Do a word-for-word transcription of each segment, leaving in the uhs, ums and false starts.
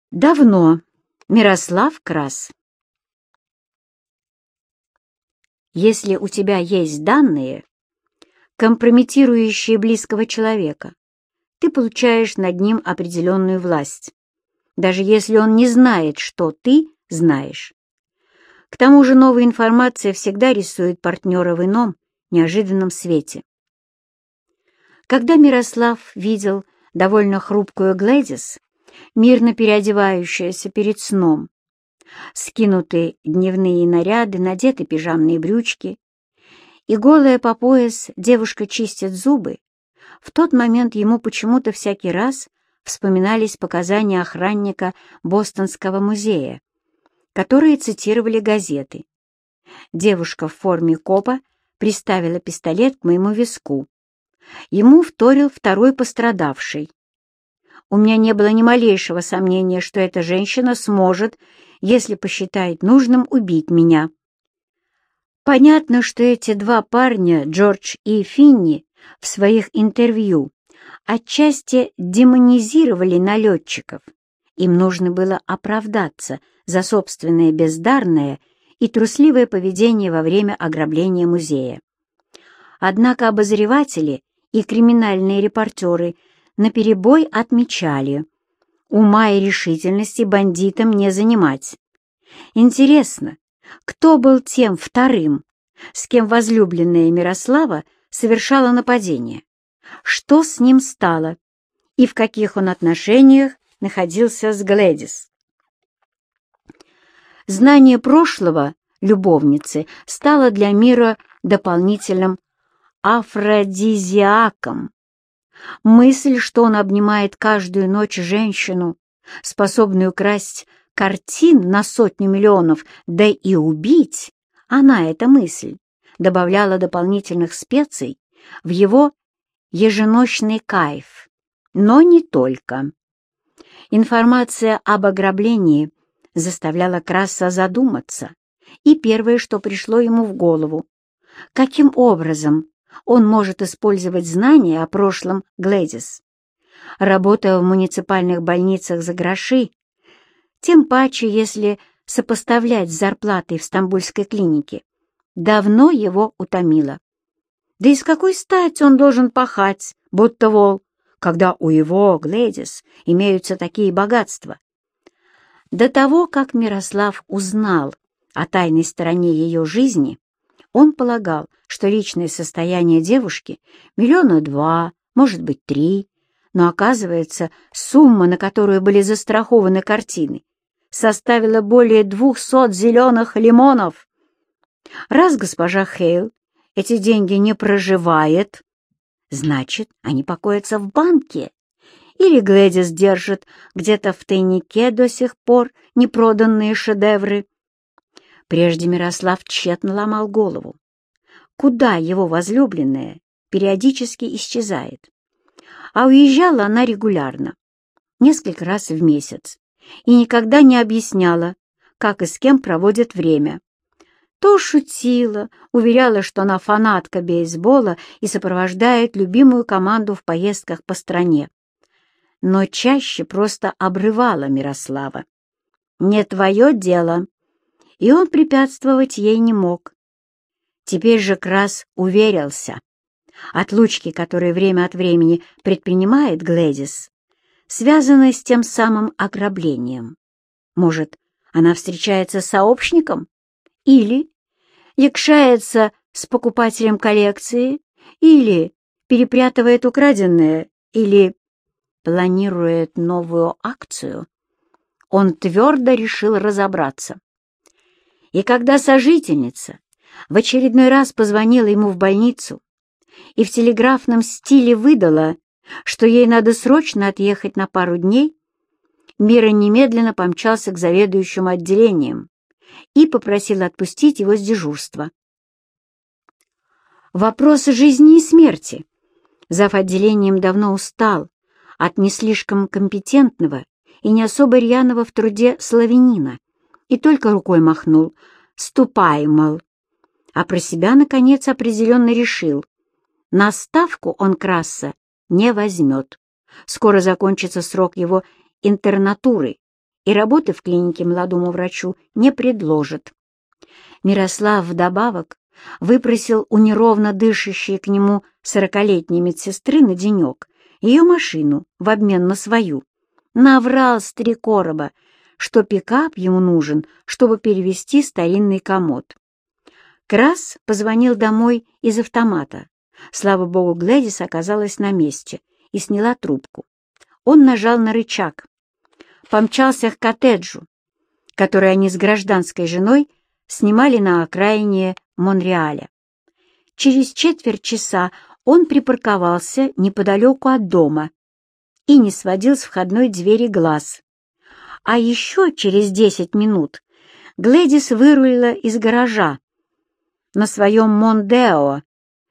Давно. Мирослав Крас. Если у тебя есть данные, компрометирующие близкого человека, ты получаешь над ним определенную власть, даже если он не знает, что ты знаешь. К тому же новая информация всегда рисует партнера в ином, неожиданном свете. Когда Мирослав видел довольно хрупкую Глэдис, мирно переодевающаяся перед сном, скинуты дневные наряды, надеты пижамные брючки, и голая по пояс девушка чистит зубы, в тот момент ему почему-то всякий раз вспоминались показания охранника Бостонского музея, которые цитировали газеты. Девушка в форме копа приставила пистолет к моему виску. Ему вторил второй пострадавший. У меня не было ни малейшего сомнения, что эта женщина сможет, если посчитает нужным, убить меня. Понятно, что эти два парня, Джордж и Финни, в своих интервью отчасти демонизировали налетчиков. Им нужно было оправдаться за собственное бездарное и трусливое поведение во время ограбления музея. Однако обозреватели и криминальные репортеры наперебой отмечали: ума и решительности бандитам не занимать. Интересно, кто был тем вторым, с кем возлюбленная Мирослава совершала нападение? Что с ним стало? И в каких он отношениях находился с Глэдис? Знание прошлого любовницы стало для мира дополнительным афродизиаком. Мысль, что он обнимает каждую ночь женщину, способную красть картин на сотню миллионов, да и убить, она, эта мысль, добавляла дополнительных специй в его еженочный кайф. Но не только. Информация об ограблении заставляла Краса задуматься, и первое, что пришло ему в голову: каким образом он может использовать знания о прошлом Глэдис. Работая в муниципальных больницах за гроши, тем паче, если сопоставлять с зарплатой в стамбульской клинике, давно его утомило. Да и с какой стати он должен пахать, будто вол, когда у его, Глэдис, имеются такие богатства? До того, как Мирослав узнал о тайной стороне ее жизни, он полагал, что личное состояние девушки миллиона два, может быть, три, но, оказывается, сумма, на которую были застрахованы картины, составила более двухсот зеленых лимонов. Раз госпожа Хейл эти деньги не проживает, значит, они покоятся в банке, или Глэдис держит где-то в тайнике до сих пор непроданные шедевры. Прежде Мирослав тщетно ломал голову, куда его возлюбленная периодически исчезает. А уезжала она регулярно, несколько раз в месяц, и никогда не объясняла, как и с кем проводит время. То шутила, уверяла, что она фанатка бейсбола и сопровождает любимую команду в поездках по стране, но чаще просто обрывала Мирослава. «Не твое дело», и он препятствовать ей не мог. Теперь же Крас уверился: отлучки, которые время от времени предпринимает Глэдис, связаны с тем самым ограблением. Может, она встречается с сообщником? Или якшается с покупателем коллекции? Или перепрятывает украденное? Или планирует новую акцию? Он твердо решил разобраться. И когда сожительница в очередной раз позвонила ему в больницу и в телеграфном стиле выдала, что ей надо срочно отъехать на пару дней, Мира немедленно помчался к заведующему отделением и попросил отпустить его с дежурства. Вопросы жизни и смерти. Зав. Отделением давно устал от не слишком компетентного и не особо рьяного в труде славянина и только рукой махнул: «Ступай, мол». А про себя, наконец, определенно решил: на ставку он Краса не возьмет. Скоро закончится срок его интернатуры, и работы в клинике молодому врачу не предложат. Мирослав вдобавок выпросил у неровно дышащей к нему сорокалетней медсестры на денек ее машину в обмен на свою. Наврал с три короба, что пикап ему нужен, чтобы перевезти старинный комод. Крас позвонил домой из автомата. Слава богу, Глэдис оказалась на месте и сняла трубку. Он нажал на рычаг. Помчался к коттеджу, который они с гражданской женой снимали на окраине Монреаля. Через четверть часа он припарковался неподалеку от дома и не сводил с входной двери глаз. А еще через десять минут Глэдис вырулила из гаража на своем Мондео.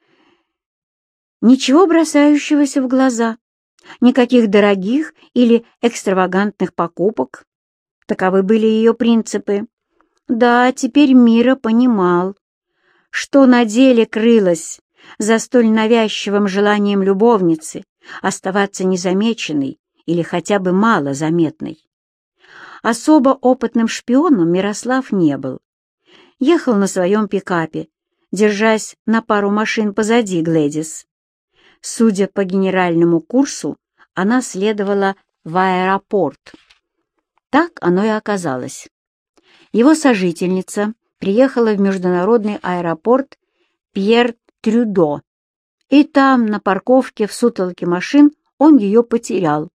Ничего бросающегося в глаза, никаких дорогих или экстравагантных покупок. Таковы были ее принципы. Да, теперь Мира понимал, что на деле крылось за столь навязчивым желанием любовницы оставаться незамеченной или хотя бы малозаметной. Особо опытным шпионом Мирослав не был. Ехал на своем пикапе, держась на пару машин позади Глэдис. Судя по генеральному курсу, она следовала в аэропорт. Так оно и оказалось. Его сожительница приехала в международный аэропорт Пьер-Трюдо, и там, на парковке в сутолоке машин, он ее потерял.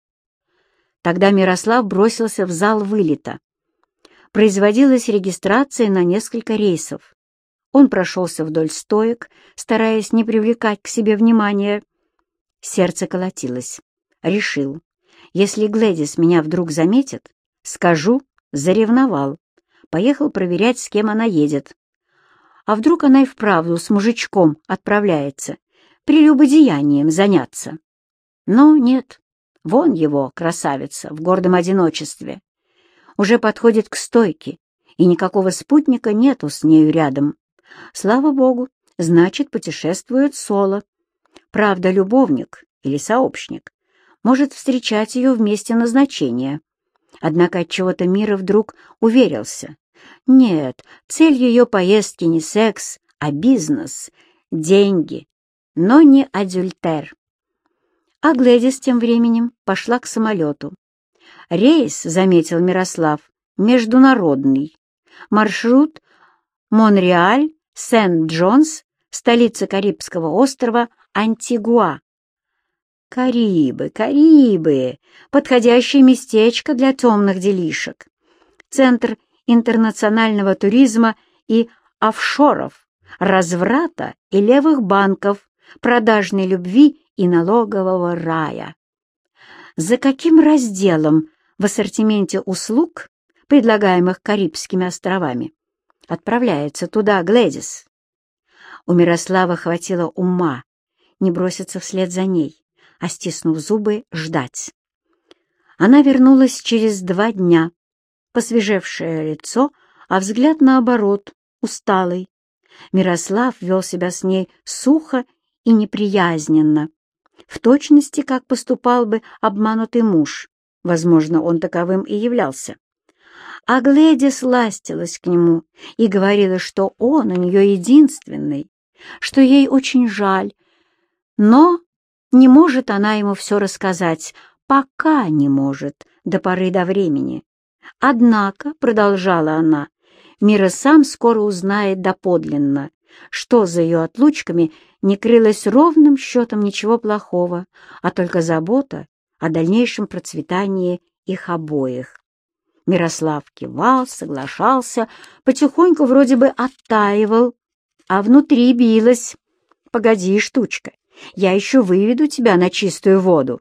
Тогда Мирослав бросился в зал вылета. Производилась регистрация на несколько рейсов. Он прошелся вдоль стоек, стараясь не привлекать к себе внимания. Сердце колотилось. Решил, если Глэдис меня вдруг заметит, скажу, заревновал. Поехал проверять, с кем она едет. А вдруг она и вправду с мужичком отправляется, прелюбодеянием заняться? Но нет, вон его, красавица, в гордом одиночестве. Уже подходит к стойке, и никакого спутника нету с нею рядом. Слава богу, значит, путешествует соло. Правда, любовник или сообщник может встречать ее в месте назначения. Однако отчего-то Мира вдруг уверился. Нет, цель ее поездки не секс, а бизнес, деньги, но не адюльтер. А Глэдис тем временем пошла к самолету. Рейс, заметил Мирослав, международный. Маршрут Монреаль, Сент-Джонс, столица Карибского острова Антигуа. Карибы, Карибы, подходящее местечко для темных делишек. Центр интернационального туризма и офшоров, разврата и левых банков, продажной любви и налогового рая. За каким разделом в ассортименте услуг, предлагаемых Карибскими островами, отправляется туда Глэдис? У Мирослава хватило ума не броситься вслед за ней, а, стиснув зубы, ждать. Она вернулась через два дня, посвежевшее лицо, а взгляд, наоборот, усталый. Мирослав вел себя с ней сухо и неприязненно, в точности, как поступал бы обманутый муж. Возможно, он таковым и являлся. А Глэдис ластилась к нему и говорила, что он у нее единственный, что ей очень жаль, но не может она ему все рассказать, пока не может, до поры до времени. Однако, продолжала она, Мира сам скоро узнает доподлинно, что за ее отлучками не крылось ровным счетом ничего плохого, а только забота о дальнейшем процветании их обоих. Мирослав кивал, соглашался, потихоньку вроде бы оттаивал, а внутри билось. «Погоди, штучка, я еще выведу тебя на чистую воду».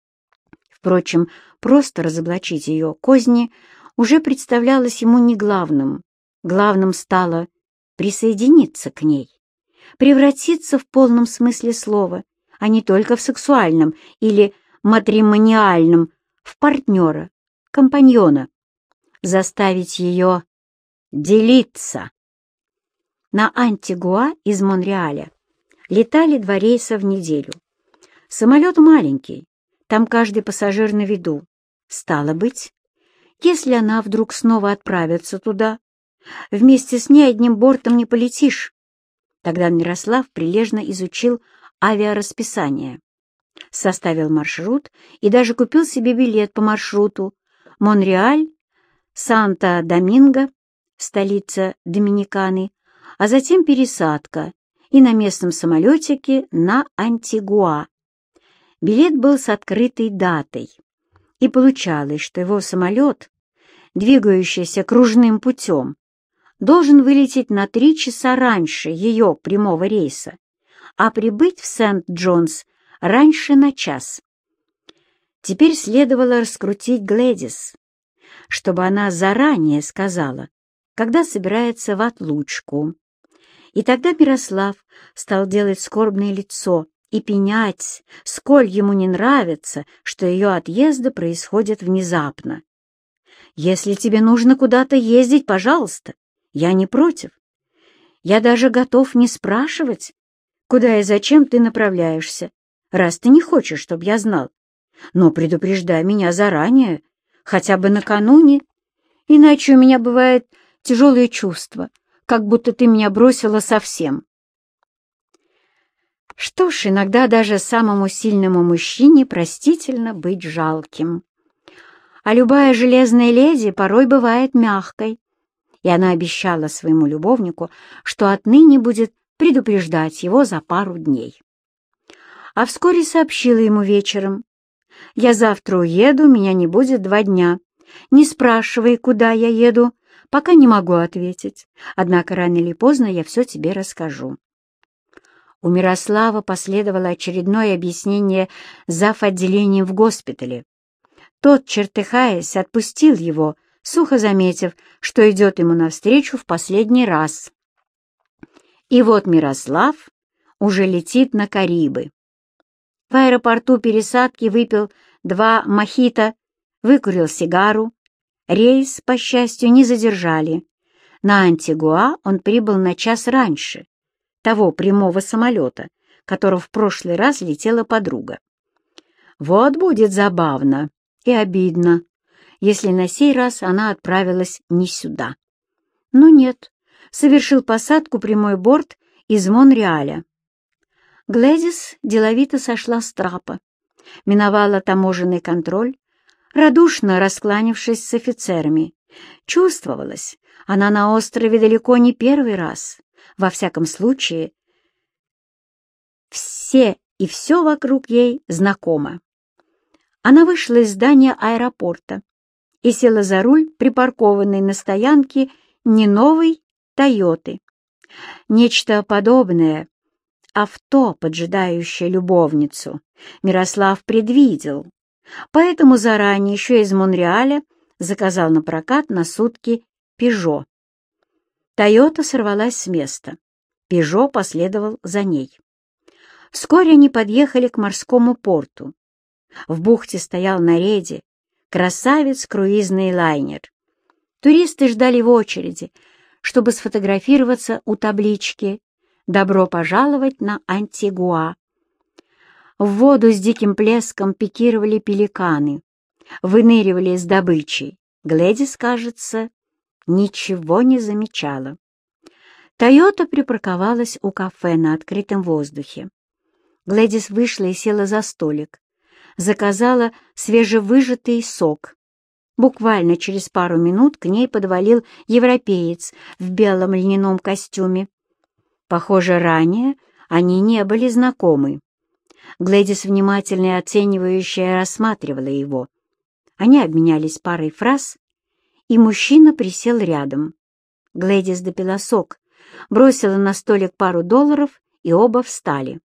Впрочем, просто разоблачить ее козни уже представлялось ему не главным. Главным стало присоединиться к ней, превратиться в полном смысле слова, а не только в сексуальном или матримониальном, в партнера, компаньона, заставить ее делиться. На Антигуа из Монреаля летали два рейса в неделю. Самолет маленький, там каждый пассажир на виду. Стало быть, Если она вдруг снова отправится туда, вместе с ней одним бортом не полетишь. Тогда Мирослав прилежно изучил авиарасписание, составил маршрут и даже купил себе билет по маршруту Монреаль, Санто-Доминго, столица Доминиканы, а затем пересадка и на местном самолетике на Антигуа. Билет был с открытой датой, и получалось, что его самолет, двигающийся кружным путем, должен вылететь на три часа раньше ее прямого рейса, а прибыть в Сент-Джонс раньше на час. Теперь следовало раскрутить Глэдис, чтобы она заранее сказала, когда собирается в отлучку. И тогда Мирослав стал делать скорбное лицо и пенять, сколь ему не нравится, что ее отъезды происходят внезапно. «Если тебе нужно куда-то ездить, пожалуйста, я не против. Я даже готов не спрашивать, куда и зачем ты направляешься, раз ты не хочешь, чтобы я знал. Но предупреждай меня заранее, хотя бы накануне, иначе у меня бывает тяжелое чувство, как будто ты меня бросила совсем». Что ж, иногда даже самому сильному мужчине простительно быть жалким. А любая железная леди порой бывает мягкой, и она обещала своему любовнику, что отныне будет предупреждать его за пару дней. А вскоре сообщила ему вечером: «Я завтра уеду, меня не будет два дня. Не спрашивай, куда я еду, пока не могу ответить, однако рано или поздно я все тебе расскажу». У Мирослава последовало очередное объяснение зав. Отделением в госпитале. Тот, чертыхаясь, отпустил его, сухо заметив, что идет ему навстречу в последний раз. И вот Мирослав уже летит на Карибы. В аэропорту пересадки выпил два мохито, выкурил сигару. Рейс, по счастью, не задержали. На Антигуа он прибыл на час раньше того прямого самолета, которого в прошлый раз летела подруга. Вот будет забавно и обидно, если на сей раз она отправилась не сюда. Но нет, совершил посадку прямой борт из Монреаля. Глэдис деловито сошла с трапа, миновала таможенный контроль, радушно раскланившись с офицерами. Чувствовалось, она на острове далеко не первый раз. Во всяком случае, все и все вокруг ей знакомо. Она вышла из здания аэропорта и села за руль припаркованной на стоянке не новой «Тойоты». Нечто подобное, авто, поджидающее любовницу, Мирослав предвидел, поэтому заранее еще из Монреаля заказал на прокат на сутки «Пежо». «Тойота» сорвалась с места. «Пежо» последовал за ней. Вскоре они подъехали к морскому порту. В бухте стоял на рейде красавец-круизный лайнер. Туристы ждали в очереди, чтобы сфотографироваться у таблички «Добро пожаловать на Антигуа». В воду с диким плеском пикировали пеликаны, выныривали с добычей. Глэдис, кажется, ничего не замечала. «Тойота» припарковалась у кафе на открытом воздухе. Глэдис вышла и села за столик. Заказала свежевыжатый сок. Буквально через пару минут к ней подвалил европеец в белом льняном костюме. Похоже, ранее они не были знакомы. Глэдис внимательно и оценивающе рассматривала его. Они обменялись парой фраз, и мужчина присел рядом. Глэдис допила сок, бросила на столик пару долларов, и оба встали.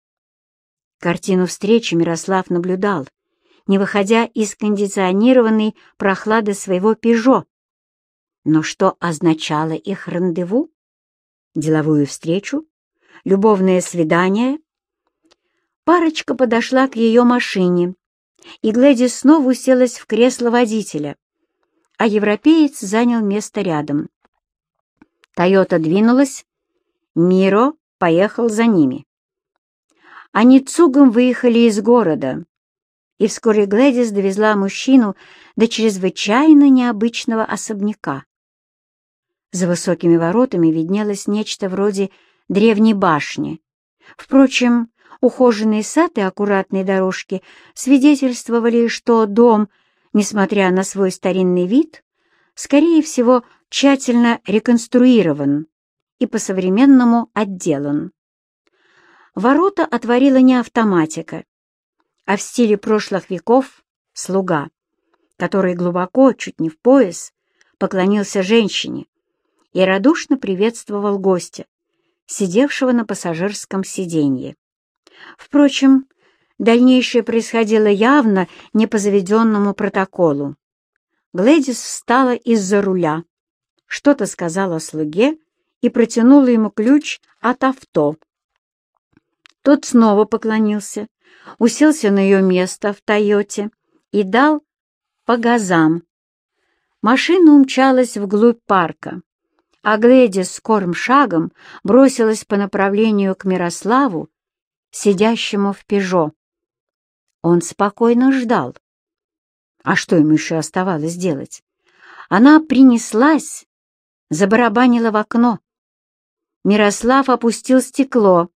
Картину встречи Мирослав наблюдал, не выходя из кондиционированной прохлады своего «Пежо». Но что означало их рандеву? Деловую встречу? Любовное свидание? Парочка подошла к ее машине, и Глэдис снова уселась в кресло водителя, а европеец занял место рядом. «Тойота» двинулась, Миро поехал за ними. Они цугом выехали из города, и вскоре Глэдис довезла мужчину до чрезвычайно необычного особняка. За высокими воротами виднелось нечто вроде древней башни. Впрочем, ухоженный сад и аккуратные дорожки свидетельствовали, что дом, несмотря на свой старинный вид, скорее всего, тщательно реконструирован и по-современному отделан. Ворота отворила не автоматика, а в стиле прошлых веков слуга, который глубоко, чуть не в пояс, поклонился женщине и радушно приветствовал гостя, сидевшего на пассажирском сиденье. Впрочем, дальнейшее происходило явно не по заведенному протоколу. Глэдис встала из-за руля, что-то сказала слуге и протянула ему ключ от авто. Тот снова поклонился, уселся на ее место в «Тойоте» и дал по газам. Машина умчалась вглубь парка, а Глэдис скорым шагом бросилась по направлению к Мирославу, сидящему в «Пежо». Он спокойно ждал. А что ему еще оставалось делать? Она принеслась, забарабанила в окно. Мирослав опустил стекло.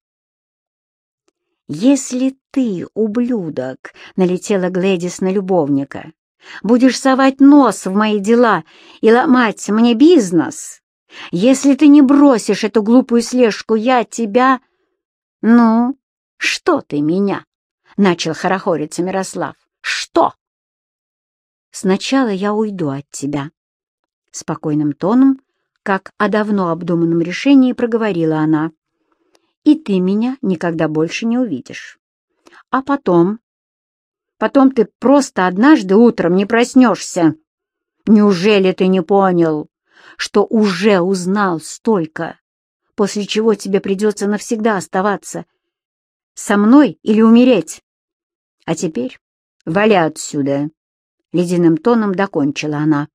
«Если ты, ублюдок, — налетела Глэдис на любовника, — будешь совать нос в мои дела и ломать мне бизнес, если ты не бросишь эту глупую слежку, я тебя...» «Ну, что ты меня?» — начал хорохориться Мирослав. «Что?» «Сначала я уйду от тебя», — спокойным тоном, как о давно обдуманном решении, проговорила она. «И ты меня никогда больше не увидишь. А потом... Потом ты просто однажды утром не проснешься. Неужели ты не понял, что уже узнал столько, после чего тебе придется навсегда оставаться со мной или умереть? А теперь вали отсюда!» — ледяным тоном докончила она.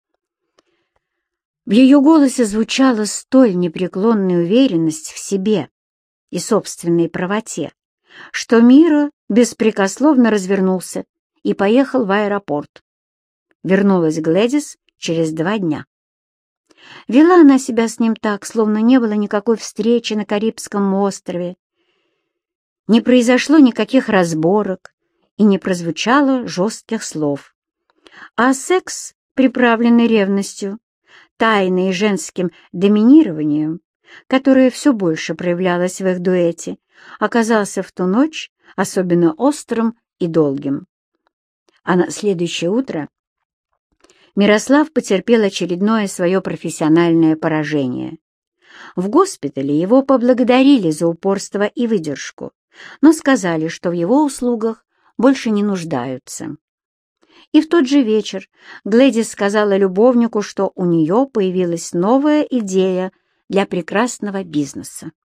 В ее голосе звучала столь непреклонная уверенность в себе и собственной правоте, что Мира беспрекословно развернулся и поехал в аэропорт. Вернулась Глэдис через два дня. Вела она себя с ним так, словно не было никакой встречи на Карибском острове, не произошло никаких разборок и не прозвучало жестких слов. А секс, приправленный ревностью, тайной и женским доминированием, которое все больше проявлялось в их дуэте, оказался в ту ночь особенно острым и долгим. А на следующее утро Мирослав потерпел очередное свое профессиональное поражение. В госпитале его поблагодарили за упорство и выдержку, но сказали, что в его услугах больше не нуждаются. И в тот же вечер Глэдис сказала любовнику, что у нее появилась новая идея для прекрасного бизнеса.